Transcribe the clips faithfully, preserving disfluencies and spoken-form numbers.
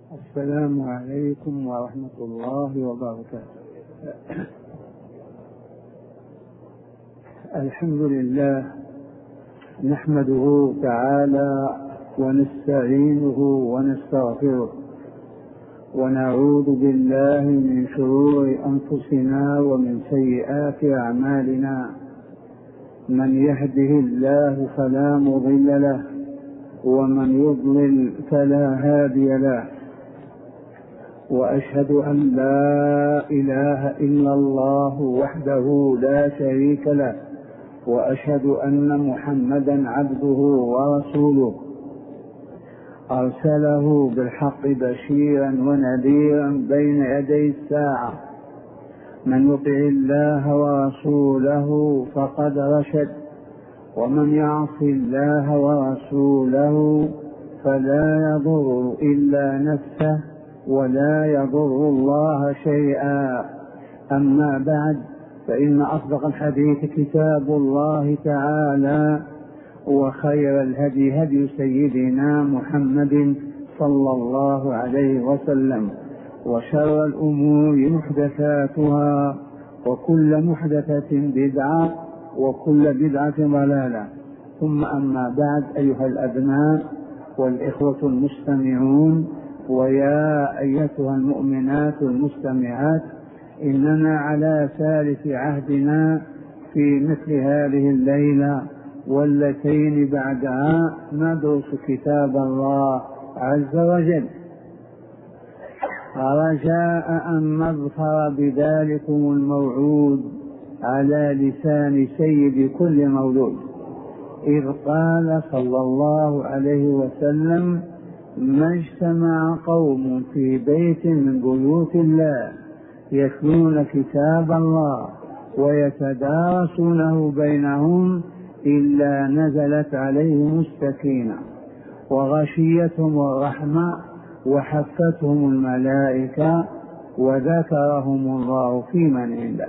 السلام عليكم ورحمة الله وبركاته. الحمد لله نحمده تعالى ونستعينه ونستغفره ونعوذ بالله من شرور أنفسنا ومن سيئات أعمالنا. من يهده الله فلا مضل له ومن يضلل فلا هادي له، وأشهد أن لا إله إلا الله وحده لا شريك له، وأشهد أن محمدا عبده ورسوله أرسله بالحق بشيرا ونذيرا بين يدي الساعة. من يطع الله ورسوله فقد رشد، ومن يعص الله ورسوله فلا يضر إلا نفسه ولا يضر الله شيئا. أما بعد، فإن أصدق الحديث كتاب الله تعالى، وخير الهدي هدي سيدنا محمد صلى الله عليه وسلم، وشر الأمور محدثاتها، وكل محدثة بدعة، وكل بدعة ضلالة. ثم أما بعد، أيها الأبناء والإخوة المستمعون، ويا أيتها المؤمنات المستمعات، إننا على ثالث عهدنا في مثل هذه الليلة واللتين بعدها ندرس كتاب الله عز وجل، رجاء أن نظفر بذلكم الموعود على لسان سيد كل مولود، إذ قال صلى الله عليه وسلم: ما اجتمع قوم في بيت من بيوت الله يتلون كتاب الله ويتدارسونه بينهم إلا نزلت عليهم السكينة وغشيتهم الرحمة وحفتهم الملائكة وذكرهم الله في من عنده.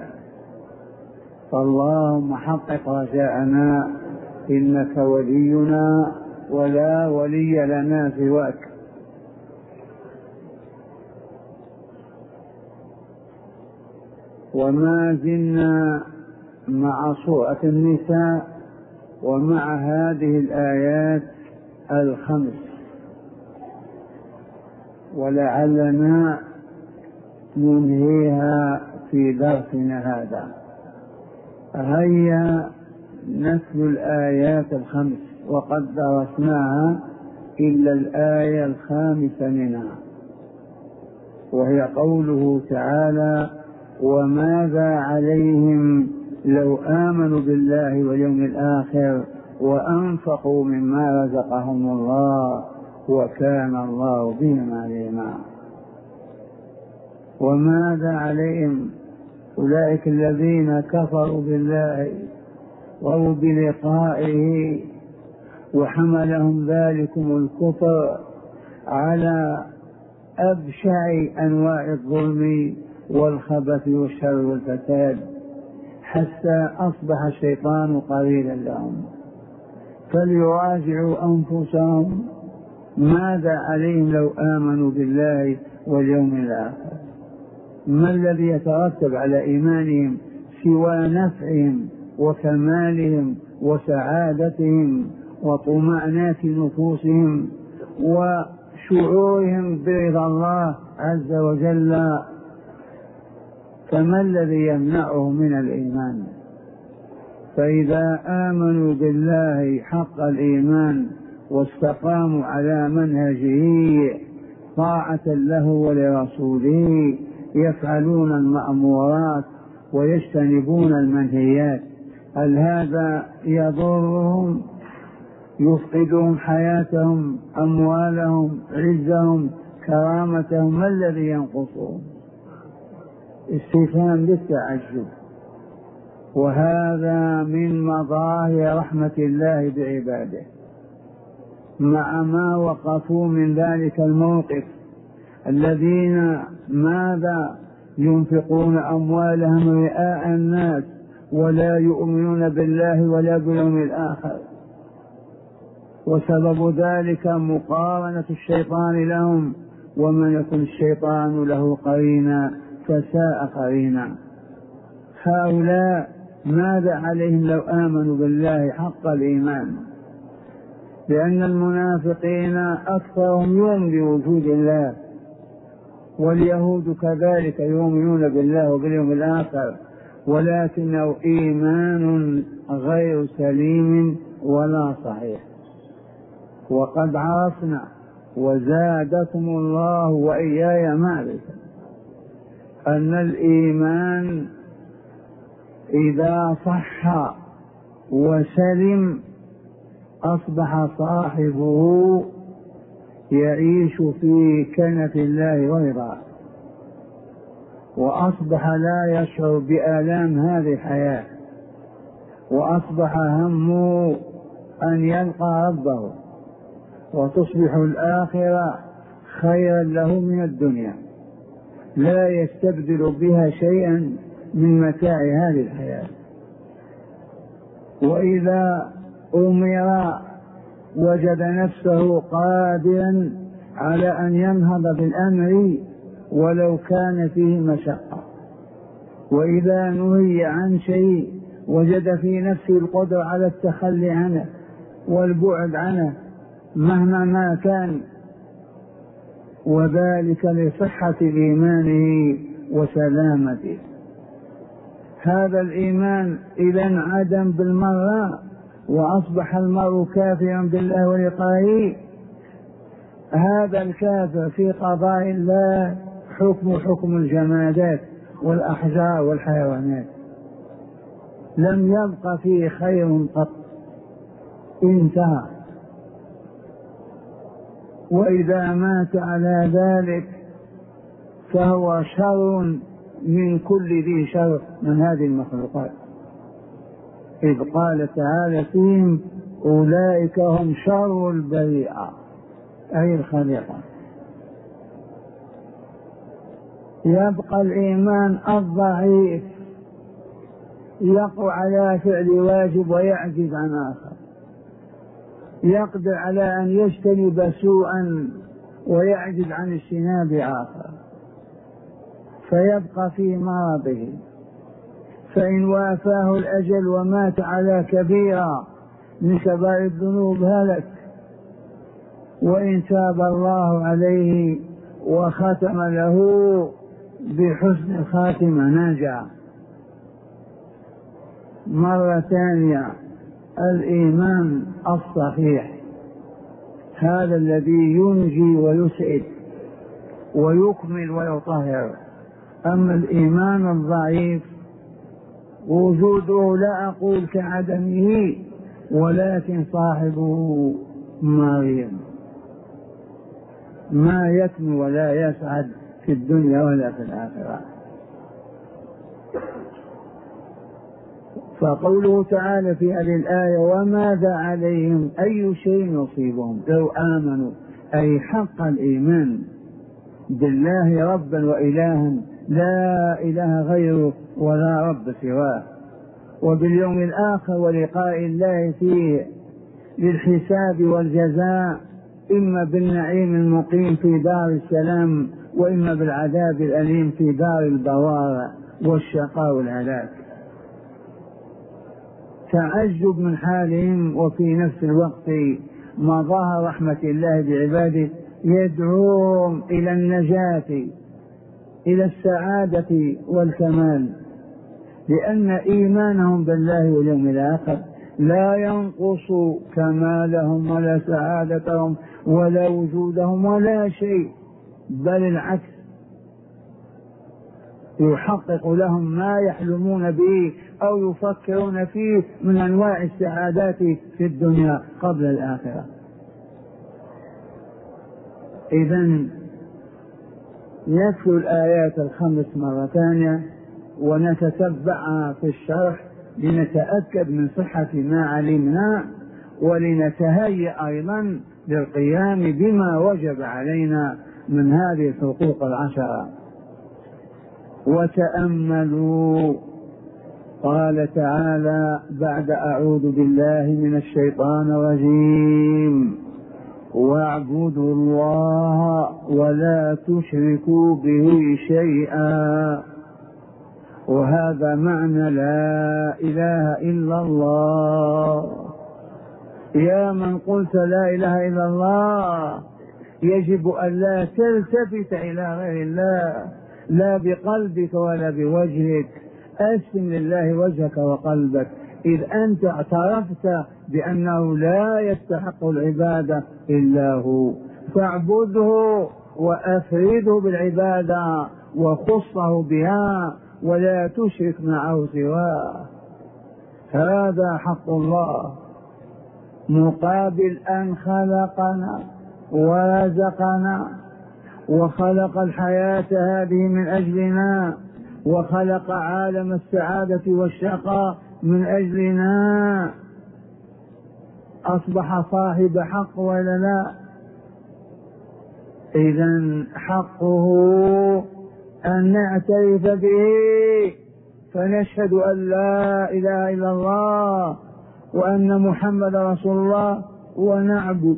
فاللهم حقق رجاءنا، إنك ولينا ولا ولي لنا سواك. وما زلنا مع سورة النساء ومع هذه الآيات الخمس، ولعلنا ننهيها في درسنا هذا. هيا نتلو الآيات الخمس، وقد درسناها إلا الآية الخامسة منها، وهي قوله تعالى: وماذا عليهم لو آمنوا بالله واليوم الآخر وأنفقوا مما رزقهم الله وكان الله بهم عليما. وماذا عليهم؟ أولئك الذين كفروا بالله وهو بلقائه، وحملهم ذلكم الكفر على أبشع أنواع الظلم والخبث والشر والفساد، حتى أصبح الشيطان قرينا لهم. فليراجعوا أنفسهم، ماذا عليهم لو آمنوا بالله واليوم الآخر؟ ما الذي يترتب على إيمانهم سوى نفعهم وكمالهم وسعادتهم وطمأنة نفوسهم وشعورهم برضا الله عز وجل؟ فما الذي يمنعهم من الإيمان؟ فإذا آمنوا بالله حق الإيمان واستقاموا على منهجه طاعة له ولرسوله، يفعلون المأمورات ويجتنبون المنهيات، هل هذا يضرهم؟ يفقدهم حياتهم، أموالهم، عزهم، كرامتهم؟ ما الذي ينقصهم؟ استفهام للتعجب. وهذا من مظاهر رحمة الله بعباده، مع ما وقفوا من ذلك الموقف. الذين ماذا ينفقون أموالهم رئاء الناس ولا يؤمنون بالله ولا باليوم الآخر، وسبب ذلك مقارنة الشيطان لهم ومن يكن الشيطان له قرينا فساء قرينا. هؤلاء ماذا عليهم لو آمنوا بالله حق الإيمان؟ لأن المنافقين أكثرهم يؤمن بوجود الله، واليهود كذلك يؤمنون بالله وباليوم الآخر، ولكنه إيمان غير سليم ولا صحيح. وقد عرفنا وزادكم الله وإياي معرفة أن الإيمان إذا صح وسلم أصبح صاحبه يعيش في كنف الله ورضاه، وأصبح لا يشعر بآلام هذه الحياة، وأصبح همه أن يلقى ربه، وتصبح الآخرة خيرا له من الدنيا، لا يستبدل بها شيئا من متاع هذه الحياة. وإذا أمر وجد نفسه قادرا على أن ينهض بالأمر ولو كان فيه مشقة، وإذا نهي عن شيء وجد في نفسه القدرة على التخلي عنه والبعد عنه مهما ما كان، وذلك لصحة إيمانه وسلامته. هذا الإيمان إذا انعدم بالمرة وأصبح المرء كافرا بالله ولقائه، هذا الكافر في قضاء الله حكم حكم الجمادات والأحجار والحيوانات، لم يبق فيه خير قط، انتهى. وإذا مات على ذلك فهو شر من كل ذي شر من هذه المخلوقات، إذ قال تعالى فيهم أولئك هم شر البريئة، أي الخليقة. يبقى الإيمان الضعيف يقوى على فعل واجب ويعجز عن آخر، يقدر على أن يجتنب سوءا ويعجز عن اجتناب آخر، فيبقى في مرضه، فإن وافاه الأجل ومات على كبيرة من كبائر الذنوب هلك، وإن تاب الله عليه وختم له بحسن الخاتمة نجا. مرة ثانية الإيمان الصحيح هذا الذي ينجي ويسعد ويكمل ويطهر. أما الإيمان الضعيف وجوده لا أقول كعدمه، ولكن صاحبه مريض ما يكمل ولا يسعد في الدنيا ولا في الآخرة. فقوله تعالى في هذه الآية وماذا عليهم أي شيء يصيبهم لو آمنوا، أي حق الإيمان بالله ربا وإلها لا إله غيره ولا رب سواه، وباليوم الآخر ولقاء الله فيه للحساب والجزاء، إما بالنعيم المقيم في دار السلام وإما بالعذاب الأليم في دار البوار والشقاء والهلاك. تعجب من حالهم، وفي نفس الوقت مظاهر رحمة الله بعباده يدعوهم إلى النجاة إلى السعادة والكمال، لأن إيمانهم بالله واليوم الآخر لا ينقص كمالهم ولا سعادتهم ولا وجودهم ولا شيء، بل العكس يحقق لهم ما يحلمون به أو يفكرون فيه من أنواع السعادات في الدنيا قبل الآخرة. إذن نتلو الآيات الخمس مرة ثانية ونتتبعها في الشرح لنتأكد من صحة ما علمنا، ولنتهيأ أيضا للقيام بما وجب علينا من هذه الحقوق العشرة. وتأملوا قال تعالى بعد أعوذ بالله من الشيطان الرجيم واعبدوا الله ولا تشركوا به شيئا. وهذا معنى لا إله إلا الله. يا من قلت لا إله إلا الله يجب أن لا تلتفت إلى غير الله، لا بقلبك ولا بوجهك. أسلم لله وجهك وقلبك إذ أنت اعترفت بأنه لا يستحق العبادة إلا هو، فاعبده وأفرده بالعبادة وخصه بها ولا تشرك معه سواه. هذا حق الله، مقابل أن خلقنا ورزقنا وخلق الحياة هذه من أجلنا وخلق عالم السعادة والشقاء من أجلنا. أصبح صاحب حق ولا لا؟ إذن حقه أن نعترف به فنشهد أن لا إله إلا الله وأن محمد رسول الله، ونعبد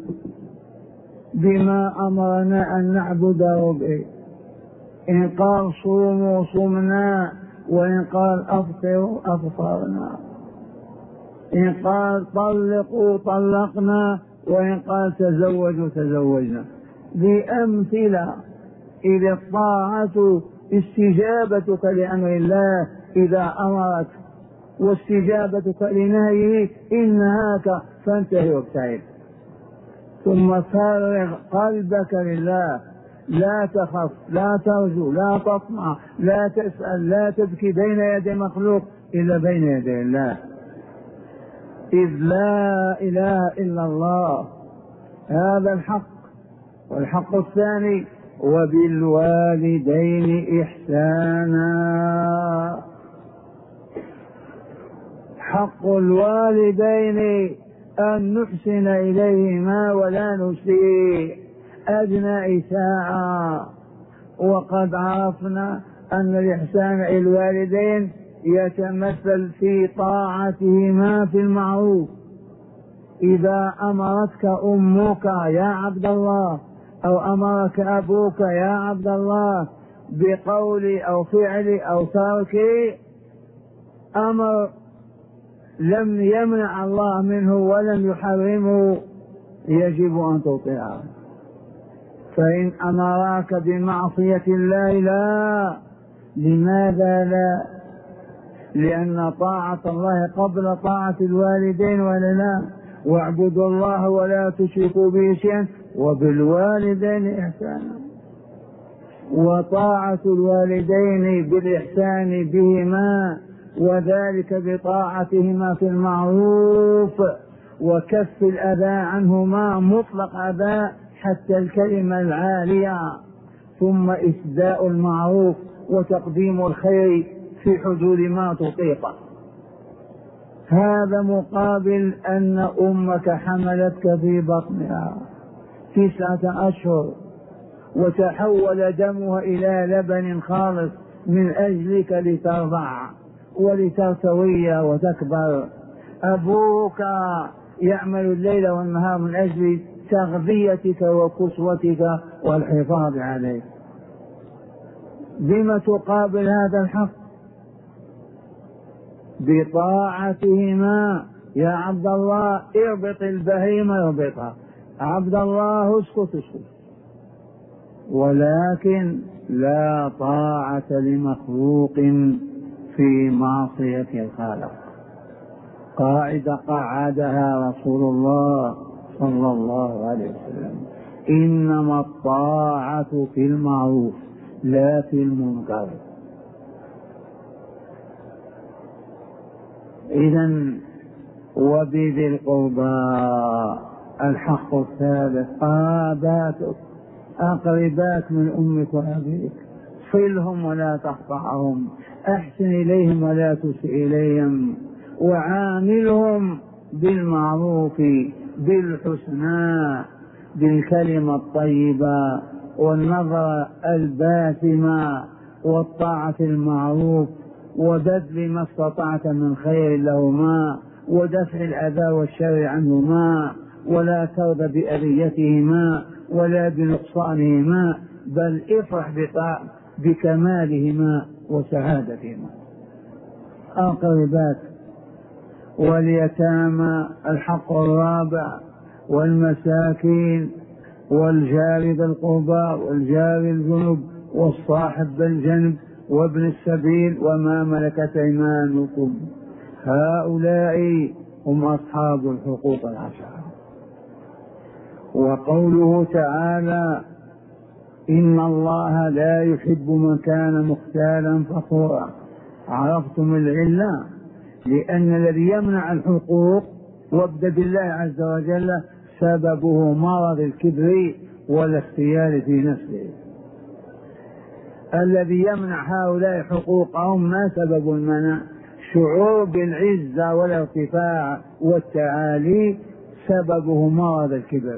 بما أمرنا أن نعبده به. إن قال صوموا صمنا، وإن قال أفطروا أفطرنا، إن قال طلقوا طلقنا، وإن قال تزوجوا تزوجنا. بأمثلة. إذ الطاعة استجابتك لأمر الله إذا أمرك، واستجابتك لنهيه إن نهاك فانتهي وابتعد. ثم فرغ قلبك لله، لا تخف لا ترجو لا تطمع لا تسأل لا تبكي بين يدي مخلوق إلا بين يدي الله. إذ لا إله إلا الله. هذا الحق. والحق الثاني وبالوالدين إحسانا. حق الوالدين أن نحسن إليهما ولا نسيء أدنى إساءة. وقد عرفنا أن الإحسان إلى الوالدين يتمثل في طاعتهما في المعروف. إذا أمرتك أمك يا عبد الله أو أمرك أبوك يا عبد الله بقول أو فعل أو ترك أمر لم يمنع الله منه ولم يحرمه، يجب أن تطيعه. فإن أمراك بمعصية الله لا. لماذا لا؟ لأن طاعة الله قبل طاعة الوالدين ولا لا؟ واعبدوا الله ولا تشركوا به شيئا وبالوالدين إحسانا. وطاعة الوالدين بالإحسان بهما، وذلك بطاعتهما في المعروف وكف الأذى عنهما مطلق أذى حتى الكلمة العالية، ثم إسداء المعروف وتقديم الخير في حدود ما تطيق. هذا مقابل أن أمك حملتك في بطنها تسعة أشهر وتحول دمها إلى لبن خالص من أجلك لترضع ولترتوي وتكبر. أبوك يعمل الليل والنهار من أجل تغذيتك وكسوتك والحفاظ عليك. بما تقابل هذا الحق؟ بطاعتهما. يا عبد الله اربط البهيمة اربطها، عبد الله اسكت اسكت. ولكن لا طاعة لمخلوق في معصية الخالق. قاعدة قعدها رسول الله صلى الله عليه وسلم: إنما الطاعة في المعروف لا في المنكر. إذن وبذي القربى الحق الثالث قراباتك، أقرباك من أمك وأبيك، صلهم ولا تقطعهم، أحسن إليهم ولا تسئ إليهم، وعاملهم بالمعروف بالحسنى، بالكلمة الطيبة والنظرة الباسمة والطاعة المعروف وبذل ما استطعت من خير لهما ودفع الأذى والشر عنهما ولا ترضى بأذيتهما ولا بنقصانهما، بل افرح بكمالهما وسعادتهما. القربات واليتامى الحق الرابع، والمساكين والجار ذي القربى والجار الجنب والصاحب بالجنب وابن السبيل وما ملكت ايمانكم، هؤلاء هم اصحاب الحقوق العشره. وقوله تعالى إن الله لا يحب من كان مختالا فخورا، عرفتم العلة؟ لأن الذي يمنع الحقوق وابدأ بالله عز وجل سببه مرض الكبر والاختيار في نفسه. الذي يمنع هؤلاء حقوقهم ما سبب المنع؟ شعور بالعزة والارتفاع والتعالي، سببه مرض الكبر.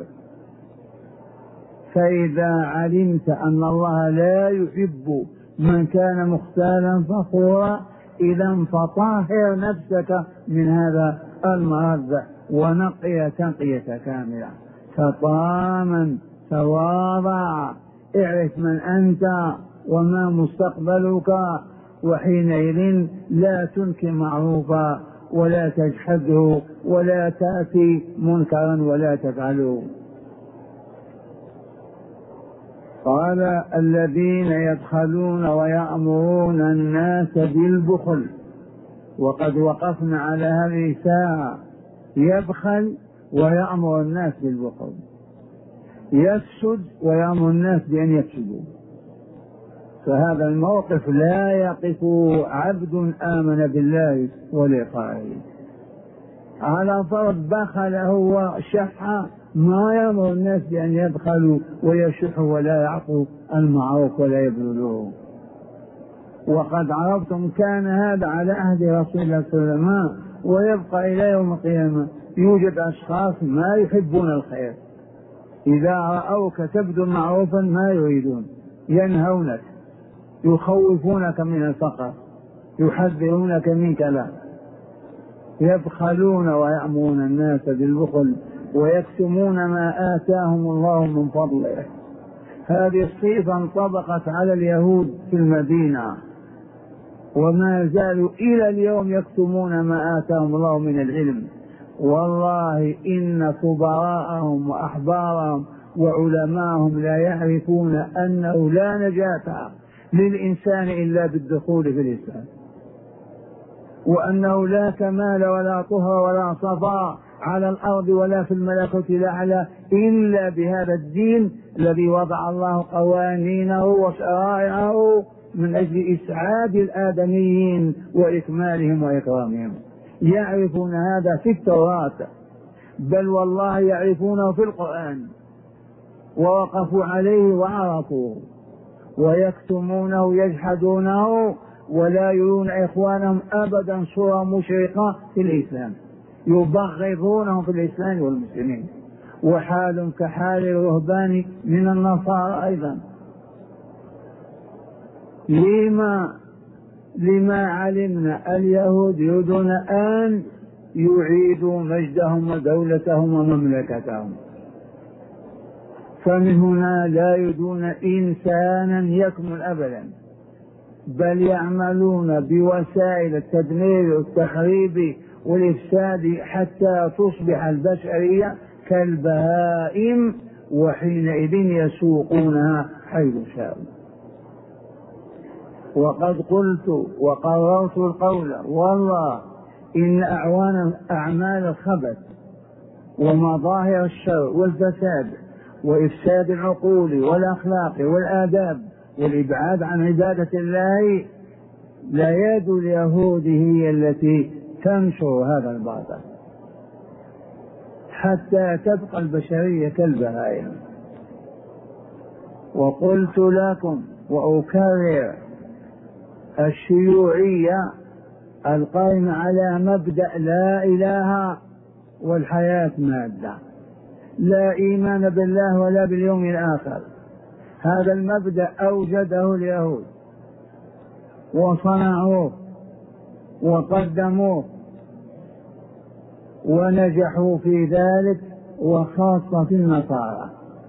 فإذا علمت أن الله لا يحب من كان مختالا فخورا، إذا فطهر نفسك من هذا المرض ونقي تنقية كاملة. فطامن تواضع، اعرف من أنت وما مستقبلك، وحينئذ لا تنكر معروفا ولا تجحده ولا تأتي منكرا ولا تفعله. قال الذين يبخلون ويأمرون الناس بالبخل، وقد وقفنا على هذه الساعة. يبخل ويأمر الناس بالبخل، يفسد ويأمر الناس بأن يفسدوا. فهذا الموقف لا يقف عبد آمن بالله ولقائه. على فرض بخل هو شح، ما يأمر الناس بأن يبخلوا ويشحوا ولا يعطوا المعروف ولا يبذلوه. وقد عرفتم كان هذا على عهد رسول الله صلى الله عليه وسلم، ويبقى إلى يوم القيامة. يوجد أشخاص ما يحبون الخير، إذا رأوك تبذل معروفا ما يريدون، ينهونك، يخوفونك من الفقر، يحذرونك من كلام. يبخلون ويأمرون الناس بالبخل ويكتمون ما آتاهم الله من فضله. هذه الصفة انطبقت على اليهود في المدينة، وما زالوا إلى اليوم يكتمون ما آتاهم الله من العلم. والله إن كبراءهم وأحبارهم وعلماءهم لا يعرفون أنه لا نجاة للإنسان إلا بالدخول في الإسلام، وأنه لا كمال ولا طهر ولا صفاء على الأرض ولا في الملكوت الأعلى إلا بهذا الدين الذي وضع الله قوانينه وشرائعه من أجل إسعاد الآدميين وإكمالهم وإكرامهم. يعرفون هذا في التوراة، بل والله يعرفونه في القرآن، ووقفوا عليه وعرفوه، ويكتمونه يجحدونه ولا يرون إخوانهم أبدا صورة مشرقة في الإسلام، يبغضونهم في الإسلام والمسلمين. وحال كحال الرهبان من النصارى أيضا. لما لما علمنا اليهود يريدون أن يعيدوا مجدهم ودولتهم ومملكتهم، فمن هنا لا يريدون إنسانا يكمل أبدا، بل يعملون بوسائل التدمير والتخريب والإفساد حتى تصبح البشرية كالبهائم، وحينئذ يسوقونها حيث شاءوا. وقد قلت وقررت القول والله إن أعوان أعمال الخبث ومظاهر الشر والفساد وإفساد العقول والأخلاق والآداب والإبعاد عن عبادة الله لا يد اليهود هي التي تنشر هذا الباطل حتى تبقى البشرية كالبهائم. وقلت لكم وأكرر الشيوعية القائمة على مبدأ لا إله والحياة مادة، لا إيمان بالله ولا باليوم الآخر، هذا المبدأ أوجده اليهود وصنعوه وقدموه ونجحوا في ذلك وخاصة في النصارى.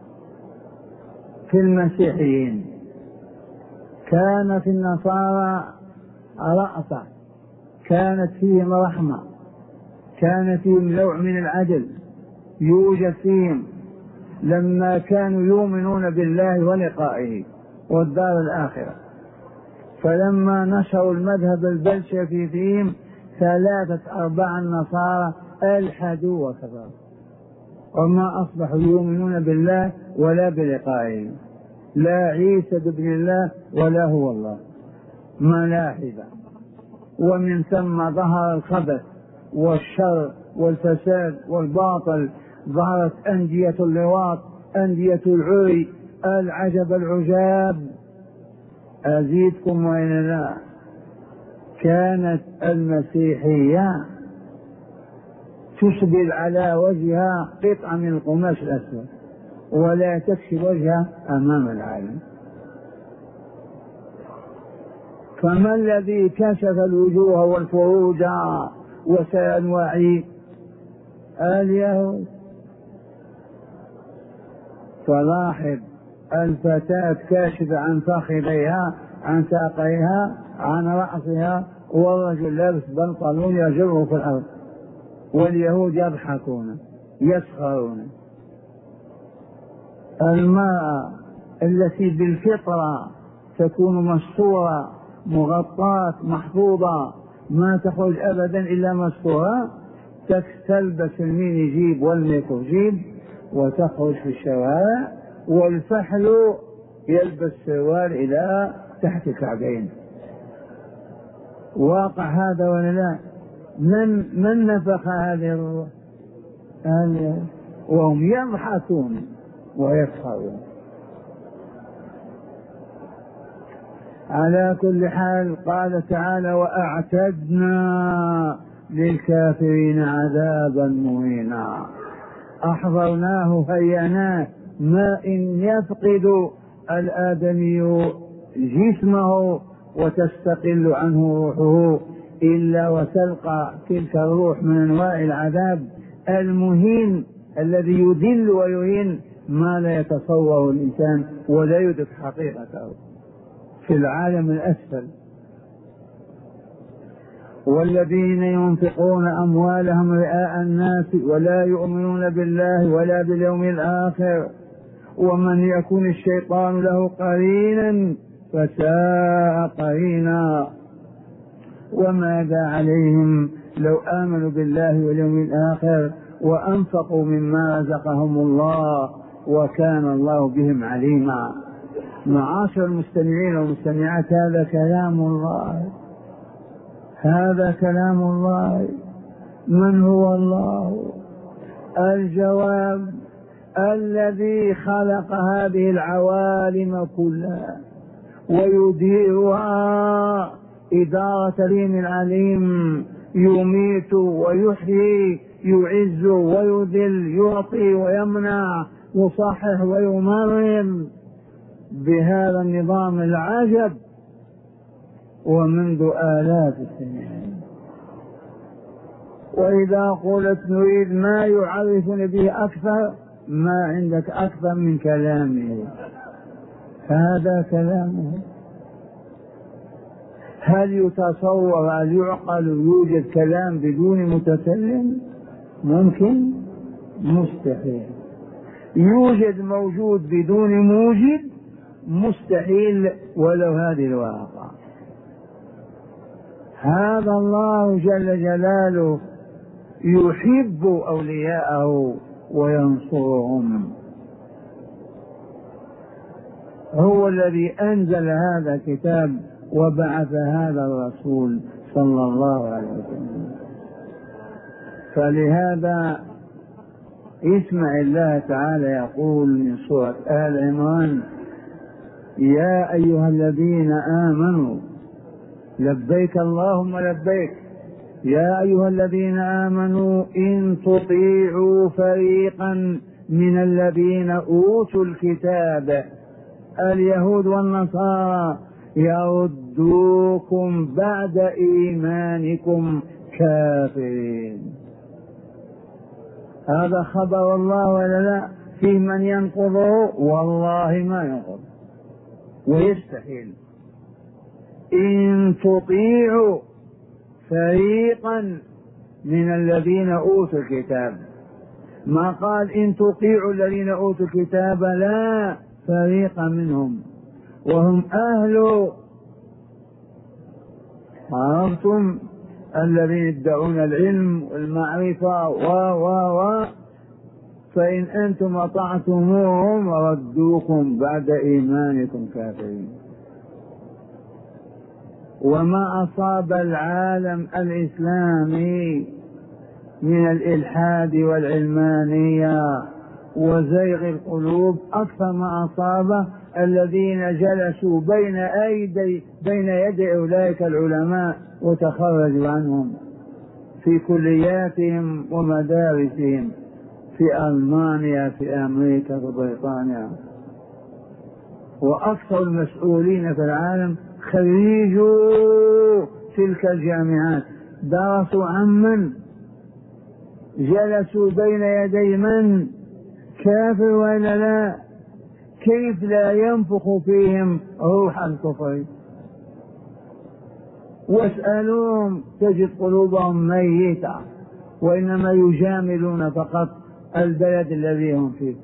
في المسيحيين كان في النصارى رأفة، كانت فيهم رحمة، كان فيهم نوع من العدل يوجد فيهم لما كانوا يؤمنون بالله ولقائه والدار الآخرة. فلما نشروا المذهب البلشفي فيهم ثلاثة أرباع النصارى ألحدوا وكفروا وما أصبحوا يؤمنون بالله ولا بلقائه، لا عيسى بابن الله ولا هو الله، ملاحدة. ومن ثم ظهر الخبث والشر والفساد والباطل، ظهرت أندية اللواط، أندية العري، العجب العجاب. أزيدكم وإن لا، كانت المسيحية تسبل على وجهها قطعة من القماش الأسود ولا تكشف وجهها أمام العالم. فما الذي كشف الوجوه والفروج وسينوعي؟ اليهود. فلاحظ الفتاة كاشفة عن فخذيها، عن ساقيها، عن رأسها، والرجل لابس بنطلون يجره في الأرض، واليهود يضحكون يسخرون. المرأة التي بالفطرة تكون مستورة مغطاة محفوظة ما تخرج أبدا إلا مستورة، تلبس الميني جيب والميكو جيب وتخرج في الشوارع، والفحل يلبس سروال إلى تحت الكعبين. واقع هذا ولا لا؟ من من نفخ هذه الروح؟ وهم يضحكون ويسخرون. على كل حال قال تعالى: وأعتدنا للكافرين عذابا مهينا. أحضرناه هيناه، ما إن يفقد الآدمي جسمه وتستقل عنه روحه إلا وتلقى تلك الروح من أنواع العذاب المهين الذي يذل ويهين ما لا يتصوره الإنسان ولا يدرك حقيقته في العالم الأسفل. والذين ينفقون أموالهم رئاء الناس ولا يؤمنون بالله ولا باليوم الآخر ومن يكن الشيطان له قرينا فساء قرينا. وماذا عليهم لو آمنوا بالله واليوم الآخر وأنفقوا مما رزقهم الله وكان الله بهم عليما. معاشر المستمعين والمستمعات، هذا كلام الله، هذا كلام الله. من هو الله؟ الجواب: الذي خلق هذه العوالم كلها ويديرها إدارة لين العليم، يميت ويحيي، يعز ويذل، يعطي ويمنع، يصحح ويمرض بهذا النظام العجب ومنذ آلاف السنين. وإذا قلت نريد ما يعرفني به أكثر، ما عندك أكثر من كلامه، هذا كلامه. هل يتصور، هل يعقل يوجد كلام بدون متكلم؟ ممكن؟ مستحيل. يوجد موجود بدون موجد؟ مستحيل ولو هذه الواقع. هذا الله جل جلاله يحب أولياءه وينصرهم. هو الذي أنزل هذا الكتاب وبعث هذا الرسول صلى الله عليه وسلم. فلهذا اسمع الله تعالى يقول من سورة آل عمران: يا أيها الذين آمنوا لبيك اللهم لبيك، يا أيها الذين آمنوا إن تطيعوا فريقا من الذين أوتوا الكتاب اليهود والنصارى يردوكم بعد إيمانكم كافرين. هذا خبر الله ولا لا؟ في من ينقضه؟ والله ما ينقض، ويستحيل. إن تطيعوا فريقا من الذين أوتوا الكتاب، ما قال إن تطيعوا الذين أوتوا الكتاب، لا، فريقا منهم وهم أهل، عرفتم، الذين يدعون العلم والمعرفة و و و فإن أنتم أطعتموهم ردوكم بعد إيمانكم كافرين. وما أصاب العالم الإسلامي من الإلحاد والعلمانية وزيغ القلوب أكثر ما أصاب الذين جلسوا بين أيدي بين يدي أولئك العلماء وتخرجوا عنهم في كلياتهم ومدارسهم في ألمانيا، في أمريكا، في بريطانيا. وأكثر المسؤولين في العالم خريجوا تلك الجامعات درسوا عن من؟ جلسوا بين يدي من؟ كافر ولا لا؟ كيف لا ينفخ فيهم روح الكفر؟ واسألوهم تجد قلوبهم ميتة، وإنما يجاملون فقط البلد الذي هم فيه.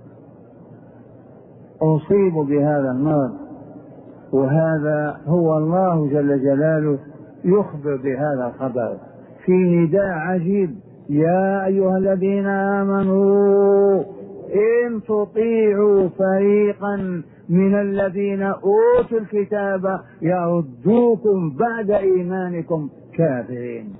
أصيبوا بهذا المرض، وهذا هو الله جل جلاله يخبر بهذا الخبر في نداء عجيب: يا أيها الذين آمنوا إن تطيعوا فريقا من الذين أوتوا الكتاب يردوكم بعد إيمانكم كافرين.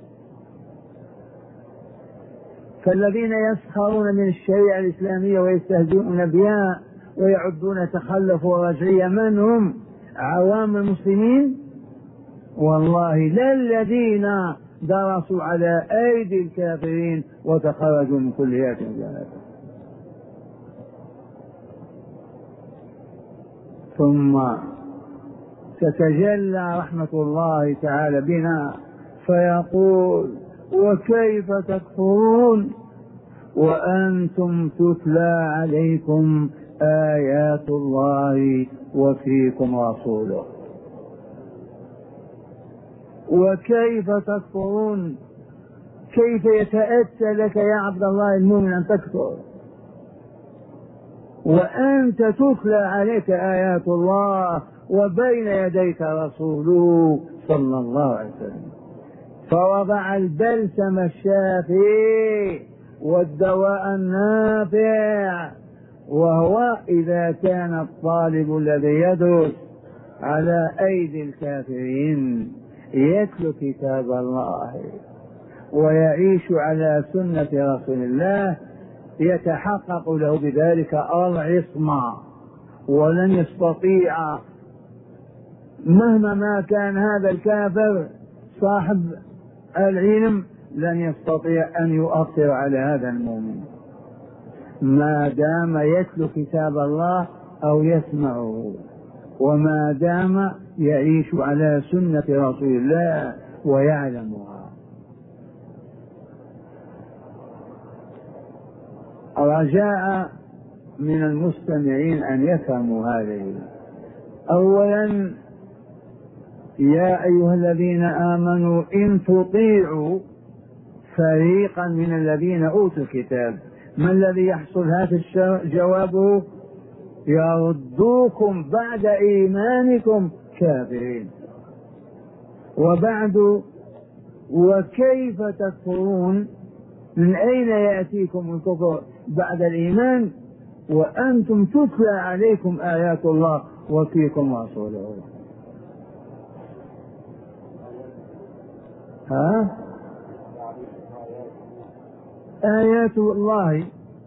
فالذين يسخرون من الشريعة الإسلامية ويستهزئون بها ويعدون تخلف ورجعية من هم؟ عوام المسلمين؟ والله لا الذين درسوا على أيدي الكافرين وتخرجوا من كليات الجهاد. ثم تتجلى رحمة الله تعالى بنا فيقول: وكيف تكفرون وأنتم تتلى عليكم آيات الله وفيكم رسوله. وكيف تكفرون؟ كيف يتأتى لك يا عبد الله المؤمن أن تكفر وأنت تتلى عليك آيات الله وبين يديك رسوله صلى الله عليه وسلم؟ فوضع البلسم الشافي والدواء النافع، وهو إذا كان الطالب الذي يدرس على أيدي الكافرين يتلو كتاب الله ويعيش على سنة رسول الله يتحقق له بذلك العصمة، ولن يستطيع مهما ما كان هذا الكافر صاحب العلم لن يستطيع أن يؤثر على هذا المؤمن ما دام يتلو كتاب الله أو يسمعه، وما دام يعيش على سنة رسول الله ويعلمها. رجاء من المستمعين أن يفهموا هذه. أولا: يا أيها الذين آمنوا إن تطيعوا فريقا من الذين أوتوا الكتاب، ما الذي يحصل هذا جوابه؟ يردوكم بعد إيمانكم كافرين. وبعد: وكيف تكفرون؟ من أين يأتيكم الكفر بعد الإيمان وأنتم تتلى عليكم آيات الله وفيكم رسوله؟ ها؟ آيات الله.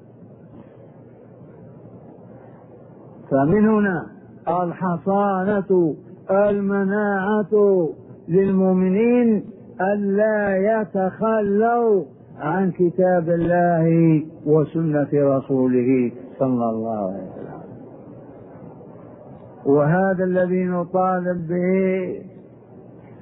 فمن هنا الحصانة المناعة للمؤمنين ألا يتخلوا عن كتاب الله وسنة رسوله صلى الله عليه وسلم. وهذا الذي نطالب به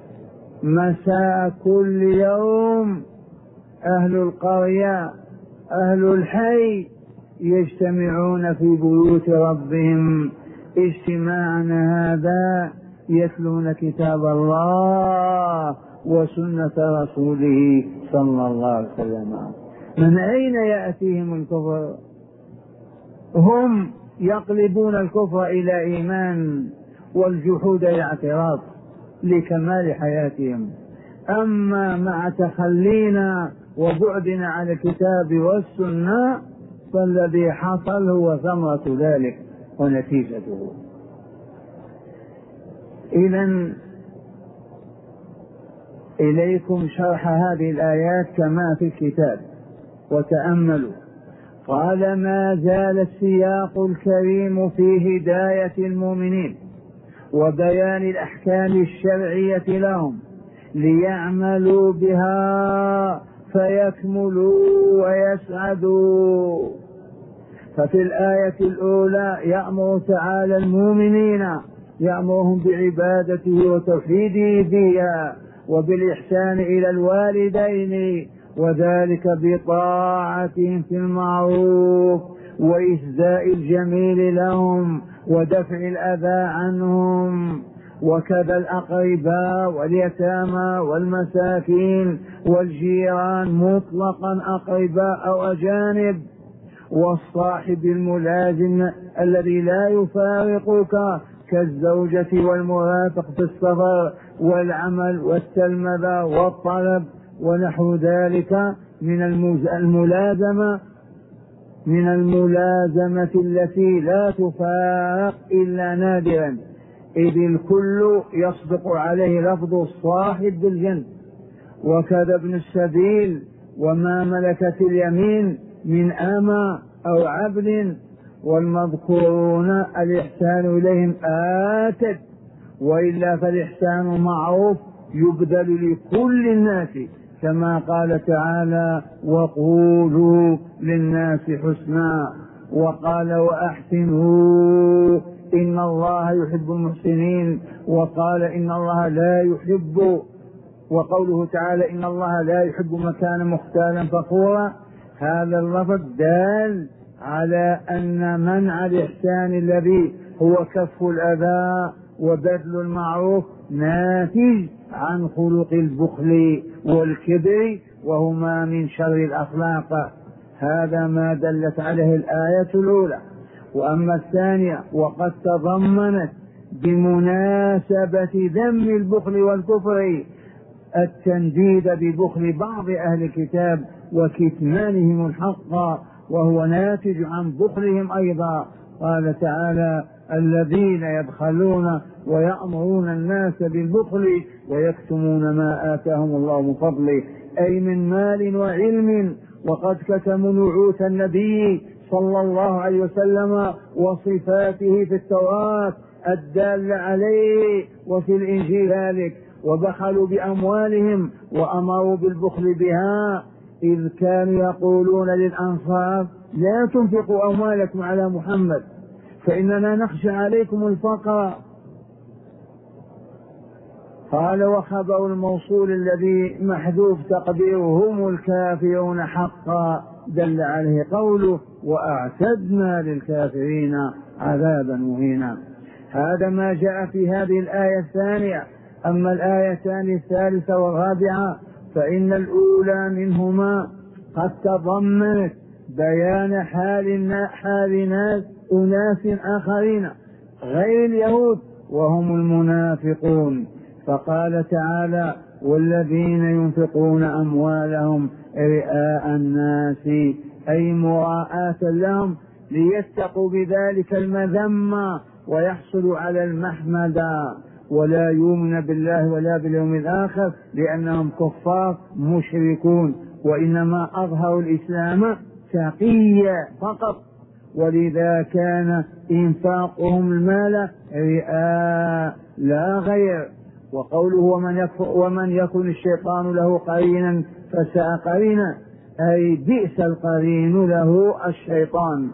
مساء كل يوم أهل القرية أهل الحي يجتمعون في بيوت ربهم اجتماعنا هذا، يتلون كتاب الله وسنة رسوله صلى الله عليه وسلم. من أين يأتيهم الكفر؟ هم يقلبون الكفر إلى إيمان والجحود إلى اعتراض لكمال حياتهم. أما مع تخلينا وبعدنا عن الكتاب والسنة فالذي حصل هو ثمرة ذلك ونتيجته. إذن إليكم شرح هذه الآيات كما في الكتاب وتأملوا. قال: ما زال السياق الكريم في هداية المؤمنين وبيان الأحكام الشرعية لهم ليعملوا بها فيكملوا ويسعدوا. ففي الآية الأولى يأمر تعالى المؤمنين، يأمرهم بعبادته وتوحيده بها وبالإحسان إلى الوالدين، وذلك بطاعتهم في المعروف وإسداء الجميل لهم ودفع الأذى عنهم، وكذا الأقرباء واليتامى والمساكين والجيران مطلقا أقرباء أو أجانب، والصاحب الملازم الذي لا يفارقك كالزوجة والمرافق في السفر والعمل والتلمذة والطلب ونحو ذلك من الملازمة من الملازمة التي لا تفارق إلا نادرا، إذ الكل يصدق عليه لفظ الصاحب بالجنس. وكذا ابن السبيل وما ملكت اليمين من أمة أو عبد، والمذكورون الإحسان إليهم آتت، وإلا فالإحسان معروف يبذل لكل الناس، كما قال تعالى: وقولوا للناس حسنا. وقال: وأحسنوا إن الله يحب المحسنين. وقال: إن الله لا يحب، وقوله تعالى: إن الله لا يحب من كان مختالا فخورا. هذا اللفظ دال على أن منع الإحسان الذي هو كف الأذى وبذل المعروف ناتج عن خلق البخل والكبر، وهما من شر الأخلاق. هذا ما دلت عليه الآية الأولى. وأما الثانية وقد تضمنت بمناسبة ذم البخل والكفر التنديد ببخل بعض أهل الكتاب وكتمانهم الحق، وهو ناتج عن بخلهم أيضا. قال تعالى: الذين يبخلون ويأمرون الناس بالبخل ويكتمون ما آتاهم الله من فضله، أي من مال وعلم. وقد كتموا نعوت النبي صلى الله عليه وسلم وصفاته في التوراة الدالة عليه وفي الإنجيل ذلك، وبخلوا بأموالهم وأمروا بالبخل بها، إذ كانوا يقولون للأنصار: لا تنفقوا أموالكم على محمد فإننا نخشى عليكم الفقر. قال: وخبر الموصول الذي محذوف تقديره هم الكافرون حقا دل عليه قوله: وأعتدنا للكافرين عذابا مهينا. هذا ما جاء في هذه الآية الثانية. أما الآيتان الثالثة والرابعة فإن الأولى منهما قد تضمنت بيان حال حال ناس أناس آخرين غير اليهود وهم المنافقون. فقال تعالى: والذين ينفقون أموالهم رئاء الناس، أي مراءة لهم ليتقوا بذلك المذمة ويحصلوا على المحمدة، ولا يؤمن بالله ولا باليوم الآخر لأنهم كفار مشركون، وإنما أظهروا الإسلام تقيا فقط، ولذا كان إنفاقهم المال رئاء لا غير. وقوله: ومن, ومن يكن الشيطان له قرينا فساء قرينا، أي بئس القرين له الشيطان.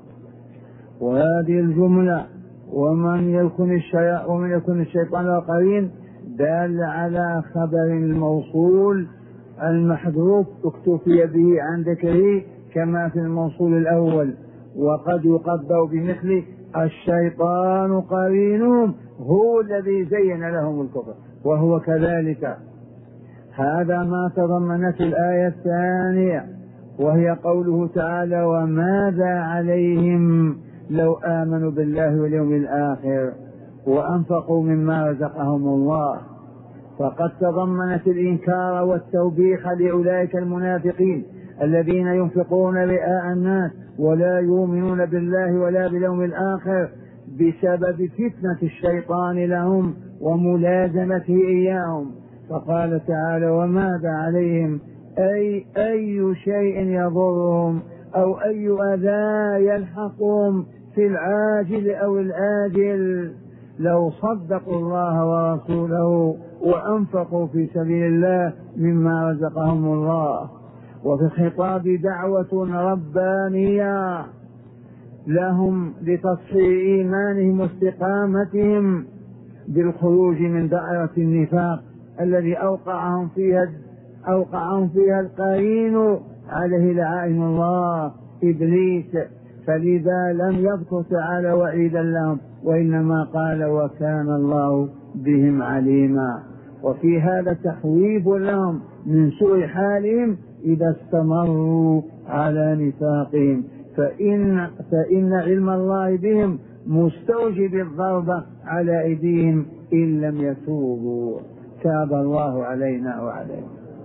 وهذه الجملة ومن يكن الشيطان ومن يكن الشيطان له قرين دال على خبر الموصول المحذوف اكتفي به عن ذكره كما في الموصول الأول، وقد يقدر بمثل الشيطان قرينهم هو الذي زين لهم الكفر، وهو كذلك. هذا ما تضمنت الآية الثانية، وهي قوله تعالى: وماذا عليهم لو آمنوا بالله واليوم الآخر وأنفقوا مما رزقهم الله. فقد تضمنت الإنكار والتوبيخ لأولئك المنافقين الذين ينفقون رئاء الناس ولا يؤمنون بالله ولا باليوم الآخر بسبب فتنة الشيطان لهم وملازمته إياهم. فقال تعالى: وماذا عليهم، أي أي شيء يضرهم أو أي أذى يلحقهم في العاجل أو الآجل لو صدقوا الله ورسوله وأنفقوا في سبيل الله مما رزقهم الله. وفي الخطاب دعوة ربانية لهم لتصحيح إيمانهم واستقامتهم بالخروج من دائرة النفاق الذي أوقعهم فيها أوقعهم فيها القرين عليه لعائن الله إبليس. فلذا لم يذكر تعالى وعيدا لهم، وإنما قال: وكان الله بهم عليما. وفي هذا تخويف لهم من سوء حالهم إذا استمروا على نفاقهم، فإن, فإن علم الله بهم مستوجب الضرب على أيديهم إن لم يتوبوا. تاب الله علينا وعليهم.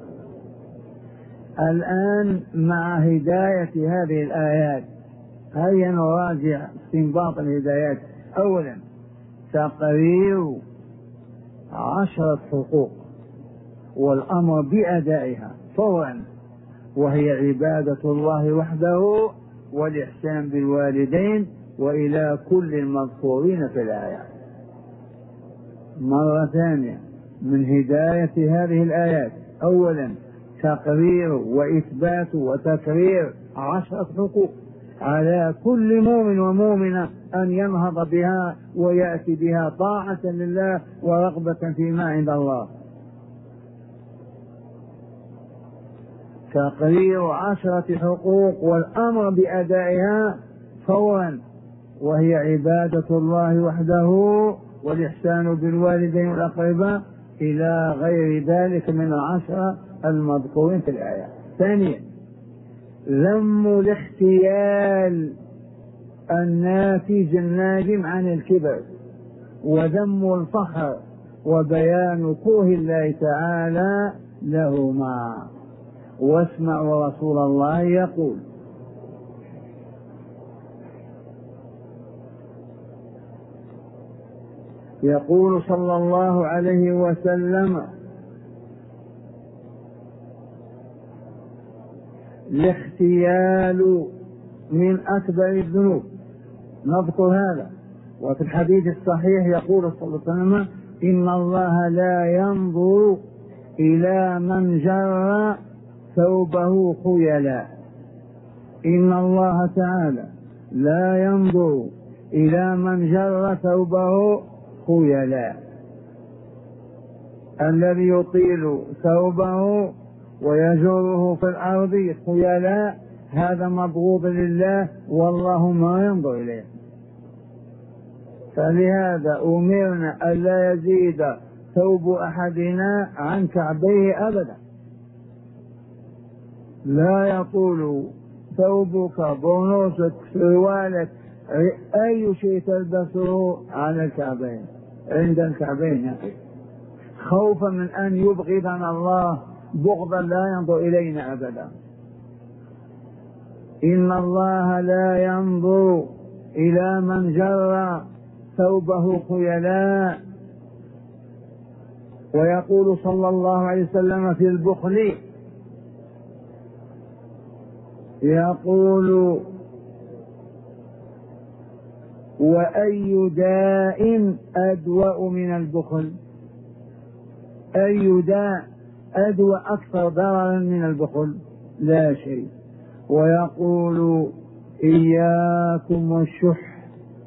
الآن مع هداية هذه الآيات هيا نراجع استنباط الهدايات. أولا، تقرير عشرة حقوق والأمر بأدائها فورا، وهي عبادة الله وحده والإحسان بالوالدين وإلى كل المذكورين في الآية. مرة ثانية من هداية هذه الآيات: أولا، تقرير وإثبات وتكرير عشرة حقوق على كل مؤمن ومؤمنة أن ينهض بها ويأتي بها طاعة لله ورغبة فيما عند الله. تقرير عشرة حقوق والأمر بأدائها فورا، وهي عبادة الله وحده والإحسان بالوالدين والأقرباء إلى غير ذلك من العشرة المذكورين في الآية. ثانيا، ذم الاختيال الناتج الناجم عن الكبر وذم الفخر وبيان كره الله تعالى لهما. واسمعوا رسول الله يقول: يقول صلى الله عليه وسلم: الاختيال من أكبر الذنوب. نذكر هذا. وفي الحديث الصحيح يقول صلى الله عليه وسلم: إن الله لا ينظر إلى من جر ثوبه خيلا. إن الله تعالى لا ينظر إلى من جر ثوبه خيلا. الذي يطيل ثوبه ويجره في الأرض خيلا هذا مبغوض لله، والله ما ينظر إليه. فلهذا أمرنا ألا يزيد ثوب أحدنا عن كعبيه أبدا. لا يطول ثوبك، برنوسك، سروالك، أي شيء تلبسه على الكعبين، عند الكعبين، خوفا من أن يبغضنا الله بغضا لا ينظر إلينا أبدا. إن الله لا ينظر إلى من جر ثوبه خيلاء. ويقول صلى الله عليه وسلم في البخل، يقول: وأي داء أدوأ من البخل؟ أي داء أدوأ أكثر ضررا من البخل؟ لا شيء. ويقول: إياكم والشح.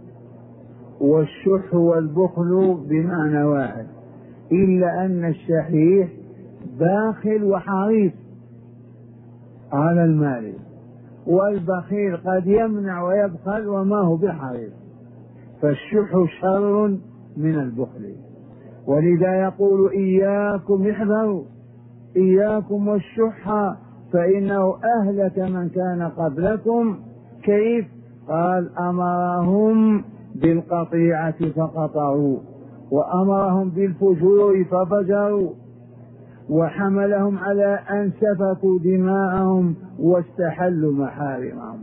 والشح والبخل بمعنى واحد، إلا أن الشحيح باخل وحريص على المال، والبخيل قد يمنع ويبخل وما هو بحريص، فالشح شر من البخل. ولذا يقول إياكم احذروا إياكم والشح فإنه أهلك من كان قبلكم. كيف؟ قال أمرهم بالقطيعة فقطعوا، وأمرهم بالفجور ففجروا، وحملهم على أن سفكوا دماءهم واستحلوا محارمهم.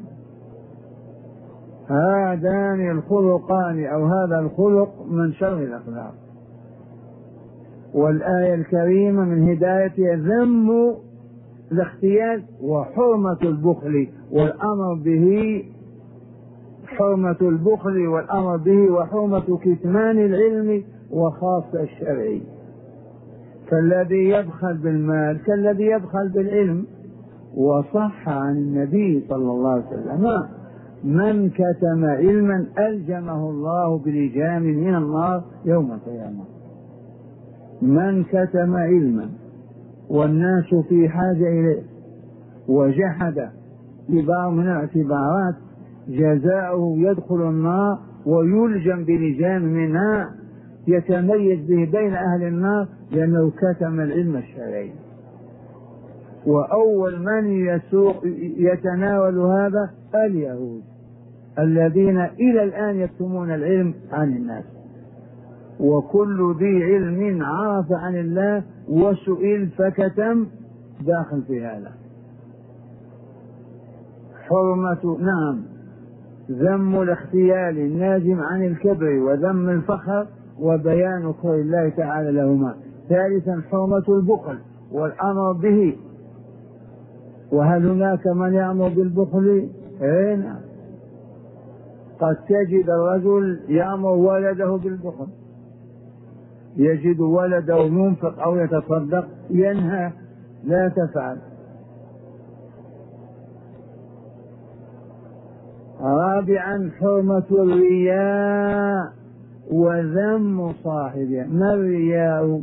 هذان الخلقان أو هذا الخلق من شر الأخلاق. والآية الكريمة من هدايتها ذم الاختيال وحرمة البخل والأمر به، حرمة البخل والأمر به وحرمة كتمان العلم وخاصة الشرعي. فالذي يبخل بالمال كالذي يبخل بالعلم. وصح عن النبي صلى الله عليه وسلم من كتم علما ألجمه الله بلجام من النار يوم القيامة. من كتم علما والناس في حاجة إليه وجحد ببعض من الاعتبارات جزاؤه يدخل النار ويلجم بلجام منها يتميز به بين أهل النار لأنه كتم العلم الشرعي. وأول من يسوق يتناول هذا اليهود الذين إلى الآن يكتمون العلم عن الناس. وكل ذي علم عرف عن الله وسئل فكتم داخل في هذا. حرمة نعم ذم الاختيال الناجم عن الكبر وذم الفخر وبيان كفر الله تعالى لهما. ثالثا حرمة البخل والأمر به. وهل هناك من يأمر بالبخل؟ هنا قد تجد الرجل يأمر ولده بالبخل، يجد ولده ينفق أو يتصدق ينهى لا تفعل. رابعا حرمة الرياء وذم صاحبه. ما الرياء؟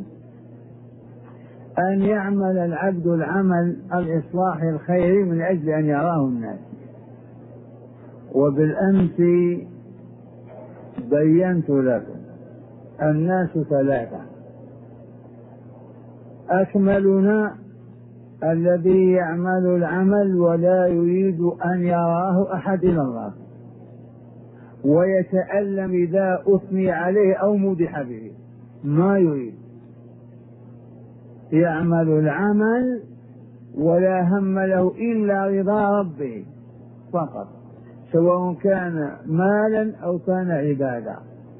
أن يعمل العبد العمل الإصلاح الخيري من أجل أن يراه الناس. وبالأمس بينت لكم الناس ثلاثة: أكملنا الذي يعمل العمل ولا يريد أن يراه أحد إلا الله، ويتألم إذا أثني عليه أو مدح به، ما يريد، يعمل العمل ولا هم له إلا رضا ربه فقط، سواء كان مالا أو كان عبادة.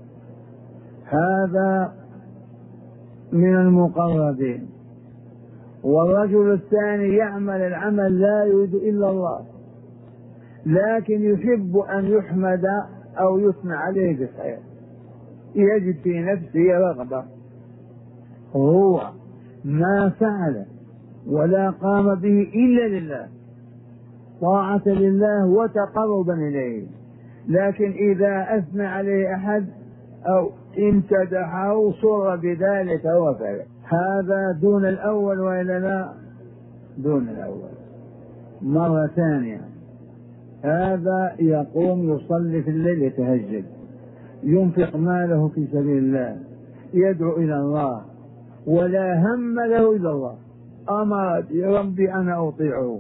هذا من المقربين. والرجل الثاني يعمل العمل لا يريد إلا الله، لكن يحب أن يحمد أو يثنى عليه بخير، يجد في نفسه رغبة، هو ما فعل ولا قام به إلا لله، طاعة لله وتقربا إليه. لكن إذا أثنى عليه أحد أو امتدحه سر بذلك وفعل. هذا دون الأول وإلا لا؟ دون الأول. مرة ثانية، هذا يقوم يصلي في الليل يتهجد، ينفق ماله في سبيل الله، يدعو إلى الله ولا هم له إلا الله، أمر يا ربي أنا أطيعه،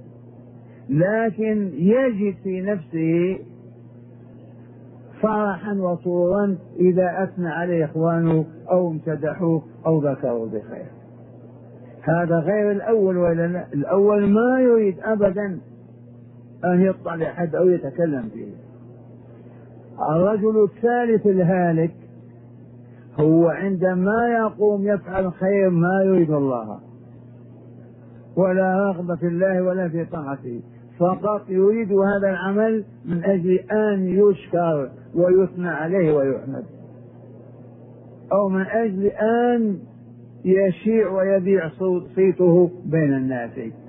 لكن يجد في نفسه فرحا وسرورا إذا أثنى عليه إخوانه أو امتدحوه أو ذكروا بخير. هذا غير الأول ولا لا؟ الأول ما يريد أبدا أن يطلع أحد أو يتكلم فيه. الرجل الثالث الهالك هو عندما يقوم يفعل خير ما يريد الله ولا رغبة في الله ولا في طاعته، فقط يريد هذا العمل من أجل أن يشكر ويثنى عليه ويحمد، أو من أجل أن يشيع ويبيع صيته بين الناس.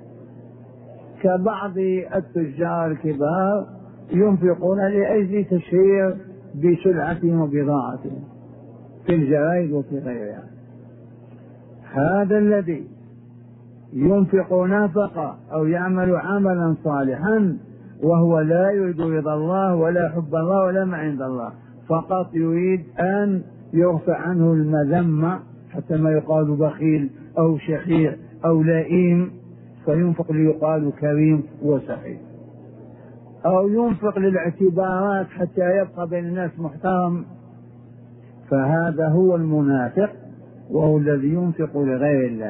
كبعض التجار الكبار ينفقون لأجل تشهير بسلعتهم وبضاعتهم في الجرائد وفي غيرها. هذا الذي ينفق نفقة أو يعمل عملا صالحا وهو لا يريد رضا الله ولا حب الله ولا ما عند الله، فقط يريد أن يرفع عنه المذمة، حتى ما يقال بخيل أو شحيح أو لئيم فينفق ليقال كريم وسخي، أو ينفق للاعتبارات حتى يبقى بين الناس محترم، فهذا هو المنافق، وهو الذي ينفق لغير الله.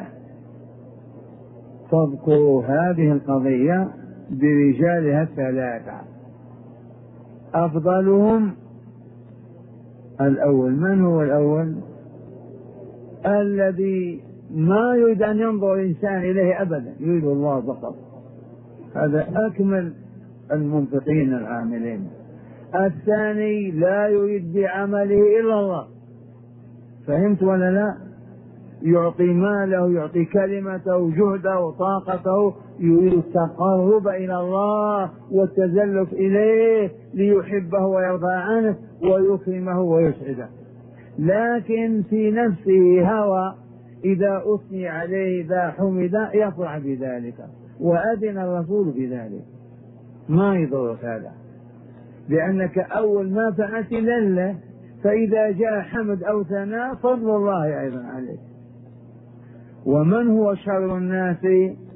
فاذكروا هذه القضية برجالها الثلاثة. أفضلهم الأول. من هو الأول؟ الذي ما يريد أن ينظر الإنسان إليه أبدا، يريد الله فقط، هذا أكمل المنفقين العاملين. الثاني لا يريد بعمله إلا الله، فهمت ولا لا؟ يعطي ماله، يعطي كلمته، جهده وطاقته، يريد التقرب إلى الله والتزلف إليه ليحبه ويرضى عنه ويكرمه ويسعده، لكن في نفسه هوى، إذا أثني عليه إذا حمد يفرح بذلك، وأذن الرسول بذلك. ما يضرك هذا، لأنك أول ما فعلت لله، فإذا جاء حمد أو ثناء فضل الله أيضا عليك. ومن هو شر الناس؟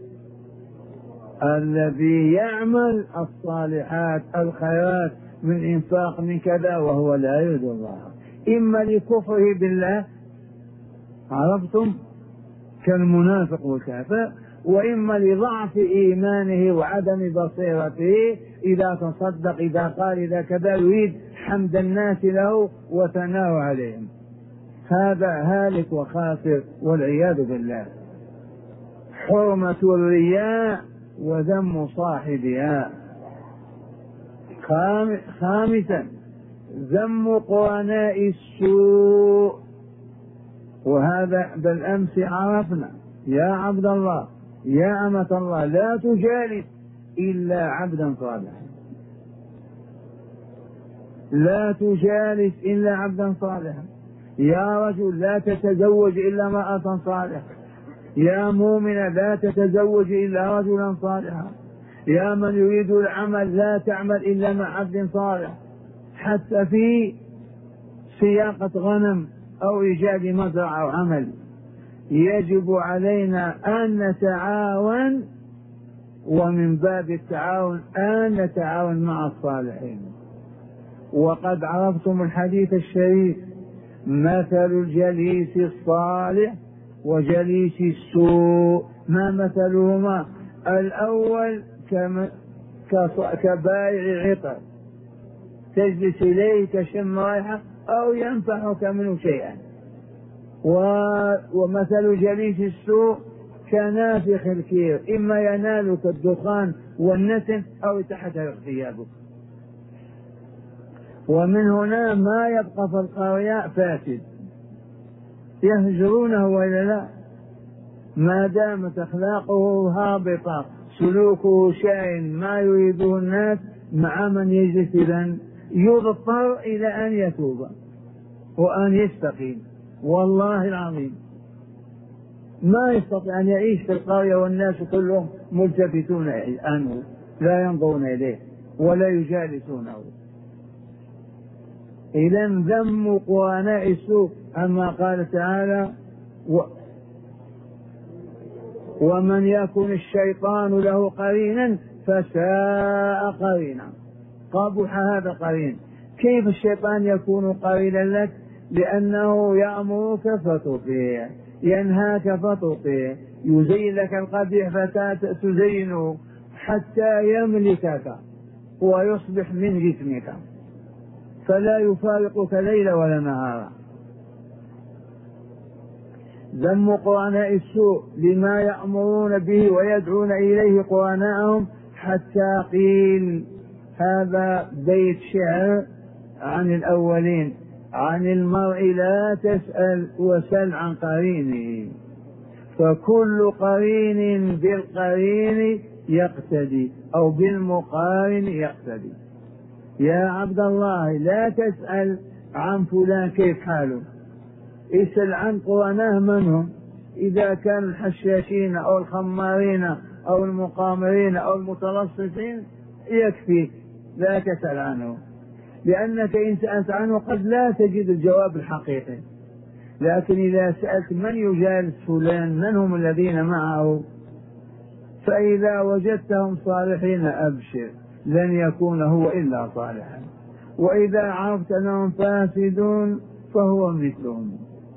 الذي يعمل الصالحات الخيرات من إنفاق من كذا وهو لا يريد الله، إما لكفره بالله، عرفتم، كالمنافق والكافر، وإما لضعف إيمانه وعدم بصيرته، إذا تصدق إذا قال إذا كذا يريد حمد الناس له وثناء عليهم، هذا هالك وخاسر والعياذ بالله. حرمة الرياء وذم صاحبها. خامسا ذم قرناء السوء، وهذا بالأمس عرفنا. يا عبد الله يا أمة الله لا تجالس إلا عبدا صالحا، لا تجالس إلا عبدا صالحا. يا رجل لا تتزوج إلا امرأة صالحة، يا مؤمن لا تتزوج إلا رجلا صالحا، يا من يريد العمل لا تعمل إلا مع عبد صالح. حتى في سياقة غنم أو إيجاد مزرعة أو عمل يجب علينا أن نتعاون، ومن باب التعاون أن نتعاون مع الصالحين. وقد عرفتم الحديث الشريف: مثل الجليس الصالح وجليس السوء، ما مثلهما؟ الأول كبائع عطر تجلس إليه تشم رائحة أو ينفعك منه شيئا، ومثل جليس السوء كنافخ الكير، إما ينالك الدخان والنتن أو يتحترق ثيابك. ومن هنا ما يبقى في القرية فاسد، يهجرونه وإلا لا، ما دامت أخلاقه هابطة، سلوكه شائن، ما يريده الناس، مع من يجلس إذن يضطر إلى أن يتوب وأن يستقيم. والله العظيم ما يستطيع أن يعيش في القرية والناس كلهم ملتفتون عنه، لا ينظرون إليه ولا يجالسونه. إذن ذم قرناء السوء، أما قال تعالى: و ومن يكن الشيطان له قرينا فساء قرينا. قبح هذا قرين. كيف الشيطان يكون قرينا لك؟ لأنه يأمرك فتطيع، ينهاك فتطيع، يزين لك القبيح فتزينه حتى يملكك ويصبح من جسمك، فلا يفارقك ليلا ولا نهارا. ذم قرناء السوء لما يأمرون به ويدعون إليه قرناءهم، حتى قيل، هذا بيت شعر عن الأولين: عن المرء لا تسأل وسل عن قرينه، فكل قرين بالقرين يقتدي، أو بالمقارن يقتدي. يا عبد الله لا تسأل عن فلان كيف حاله، اسأل عن قرناه من هم. إذا كان الحشاشين أو الخمارين أو المقامرين أو المتلصصين يكفي، لا تسأل عنه، لأنك إن سألت عنه قد لا تجد الجواب الحقيقي. لكن إذا سألت من يجالس فلان، من هم الذين معه، فإذا وجدتهم صالحين أبشر، لن يكون هو إلا صالحا. وإذا عرفت أنهم فاسدون فهو مثلهم.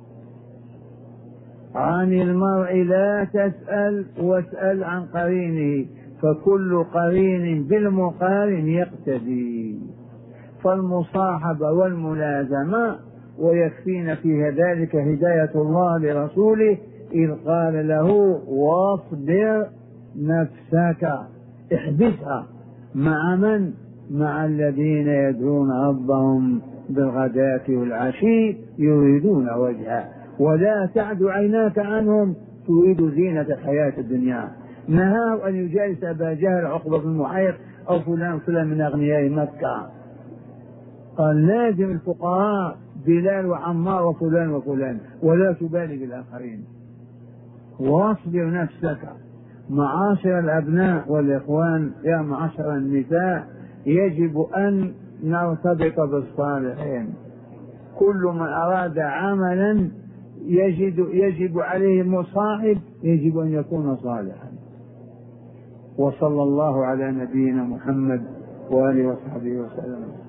عن المرء لا تسأل واسأل عن قرينه، فكل قرين بالمقارن يقتدي. فالمصاحبة والملازمة، ويكفينا في ذلك هداية الله لرسوله إذ قال له واصبر نفسك، احبسها مع من؟ مع الذين يدعون ربهم بالغداة والعشي يريدون وجهه، ولا تعد عيناك عنهم تريد زينة الحياة الدنيا. نهاه أن يجالس أبا جهل عقبة بن معيط أو فلان فلان من أغنياء مكة، قال لازم الفقراء بلال وعمار وفلان وفلان ولا تبالي بالآخرين. واصبر نفسك. معاشر الأبناء والإخوان، يا معاشر النساء، يجب أن نرتبط بالصالحين. كل من أراد عملا يجد يجب عليه مصاحب، يجب أن يكون صالحا. وصلى الله على نبينا محمد وآله وصحبه وسلم.